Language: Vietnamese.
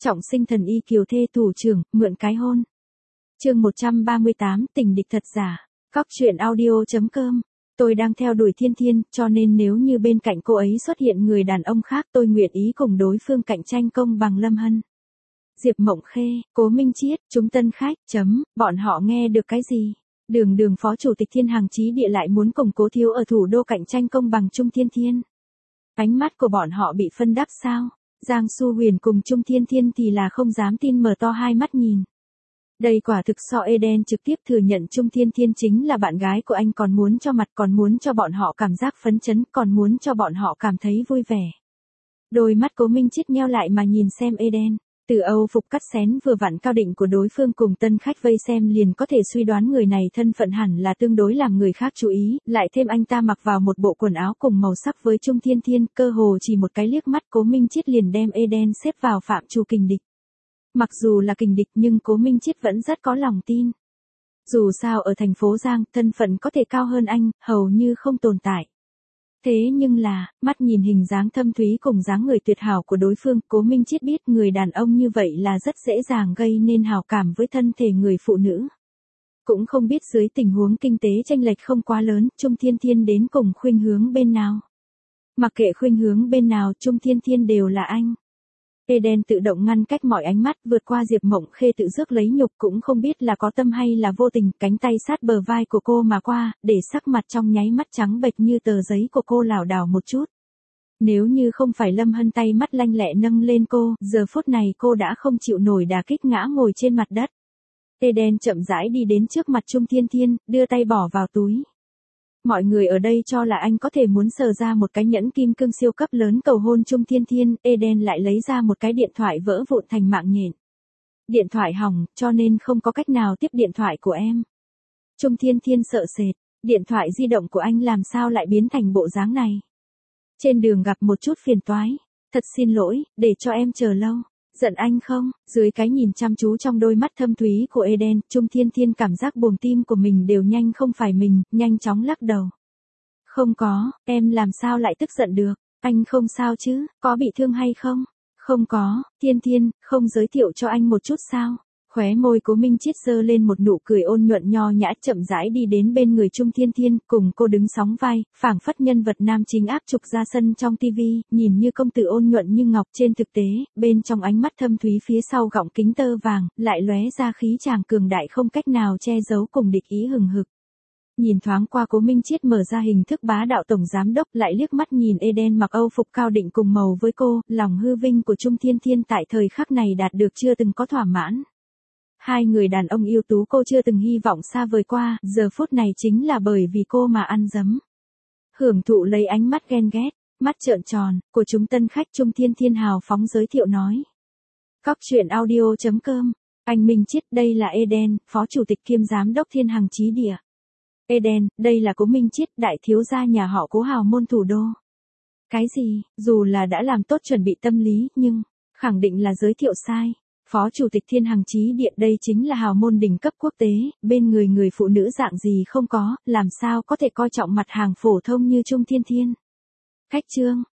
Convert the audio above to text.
Trọng sinh thần y kiều thê thủ trưởng, mượn cái hôn. Chương 138, tình địch thật giả. Góc truyện audio.com. Tôi đang theo đuổi Thiên Thiên, cho nên nếu như bên cạnh cô ấy xuất hiện người đàn ông khác, tôi nguyện ý cùng đối phương cạnh tranh công bằng Lâm Hân. Diệp Mộng Khê, Cố Minh Chiết, chúng tân khách, bọn họ nghe được cái gì? Đường phó chủ tịch Thiên Hàng Chí Địa lại muốn cùng Cố thiếu ở thủ đô cạnh tranh công bằng Trung Thiên Thiên. Ánh mắt của bọn họ bị phân đắp sao? Giang Xu Huyền cùng Trung Thiên Thiên thì là không dám tin, mở to hai mắt nhìn. Đây quả thực so Eden trực tiếp thừa nhận Trung Thiên Thiên chính là bạn gái của anh, còn muốn cho mặt, còn muốn cho bọn họ cảm giác phấn chấn, còn muốn cho bọn họ cảm thấy vui vẻ. Đôi mắt Cố Minh Chiết nheo lại mà nhìn xem Eden. Từ Âu phục cắt xén vừa vặn cao định của đối phương cùng tân khách vây xem liền có thể suy đoán người này thân phận hẳn là tương đối làm người khác chú ý, lại thêm anh ta mặc vào một bộ quần áo cùng màu sắc với Trung Thiên Thiên, cơ hồ chỉ một cái liếc mắt Cố Minh Chiết liền đem Eden xếp vào phạm trù kình địch. Mặc dù là kình địch nhưng Cố Minh Chiết vẫn rất có lòng tin. Dù sao ở thành phố Giang, thân phận có thể cao hơn anh, hầu như không tồn tại. Thế nhưng là, mắt nhìn hình dáng thâm thúy cùng dáng người tuyệt hảo của đối phương, Cố Minh Chiết biết người đàn ông như vậy là rất dễ dàng gây nên hảo cảm với thân thể người phụ nữ. Cũng không biết dưới tình huống kinh tế chênh lệch không quá lớn, Trung Thiên Thiên đến cùng khuynh hướng bên nào. Mặc kệ khuynh hướng bên nào, Trung Thiên Thiên đều là anh. Eden tự động ngăn cách mọi ánh mắt, vượt qua Diệp Mộng Khê tự rước lấy nhục, cũng không biết là có tâm hay là vô tình, cánh tay sát bờ vai của cô mà qua, để sắc mặt trong nháy mắt trắng bệch như tờ giấy của cô lảo đảo một chút. Nếu như không phải Lâm Hân tay mắt lanh lẹ nâng lên cô, giờ phút này cô đã không chịu nổi đả kích ngã ngồi trên mặt đất. Eden chậm rãi đi đến trước mặt Trung Thiên Thiên, đưa tay bỏ vào túi. Mọi người ở đây cho là anh có thể muốn sờ ra một cái nhẫn kim cương siêu cấp lớn cầu hôn Trung Thiên Thiên, Eden lại lấy ra một cái điện thoại vỡ vụn thành mạng nhện. Điện thoại hỏng, cho nên không có cách nào tiếp điện thoại của em. Trung Thiên Thiên sợ sệt, điện thoại di động của anh làm sao lại biến thành bộ dáng này. Trên đường gặp một chút phiền toái, thật xin lỗi, để cho em chờ lâu. Giận anh không? Dưới cái nhìn chăm chú trong đôi mắt thâm thúy của Eden, Trung Thiên Thiên cảm giác buồng tim của mình đều nhanh không phải mình, nhanh chóng lắc đầu. Không có, em làm sao lại tức giận được, anh không sao chứ, có bị thương hay không? Không có, Thiên Thiên, không giới thiệu cho anh một chút sao? Khóe môi Cố Minh Chiết giơ lên một nụ cười ôn nhuận nho nhã, chậm rãi đi đến bên người Trung Thiên Thiên, cùng cô đứng sóng vai, phảng phất nhân vật nam chính áp trục ra sân trong tivi, nhìn như công tử ôn nhuận như ngọc, trên thực tế, bên trong ánh mắt thâm thúy phía sau gọng kính tơ vàng, lại lóe ra khí chàng cường đại không cách nào che giấu cùng địch ý hừng hực. Nhìn thoáng qua Cố Minh Chiết mở ra hình thức bá đạo tổng giám đốc, lại liếc mắt nhìn Eden mặc Âu phục cao định cùng màu với cô, lòng hư vinh của Trung Thiên Thiên tại thời khắc này đạt được chưa từng có thỏa mãn. Hai người đàn ông ưu tú cô chưa từng hy vọng xa vời qua, giờ phút này chính là bởi vì cô mà ăn dấm. Hưởng thụ lấy ánh mắt ghen ghét, mắt trợn tròn, của chúng tân khách Trung Thiên Thiên hào phóng giới thiệu nói. Góc truyện audio.com, anh Minh Chiết, đây là Eden, phó chủ tịch kiêm giám đốc Thiên Hàng Chí Địa. Eden, đây là Cố Minh Chiết, đại thiếu gia nhà họ Cố hào môn thủ đô. Cái gì, dù là đã làm tốt chuẩn bị tâm lý, nhưng, khẳng định là giới thiệu sai. Phó Chủ tịch Thiên Hàng Chí Địa đây chính là hào môn đỉnh cấp quốc tế, bên người phụ nữ dạng gì không có, làm sao có thể coi trọng mặt hàng phổ thông như Trung Thiên Thiên. Khách trương,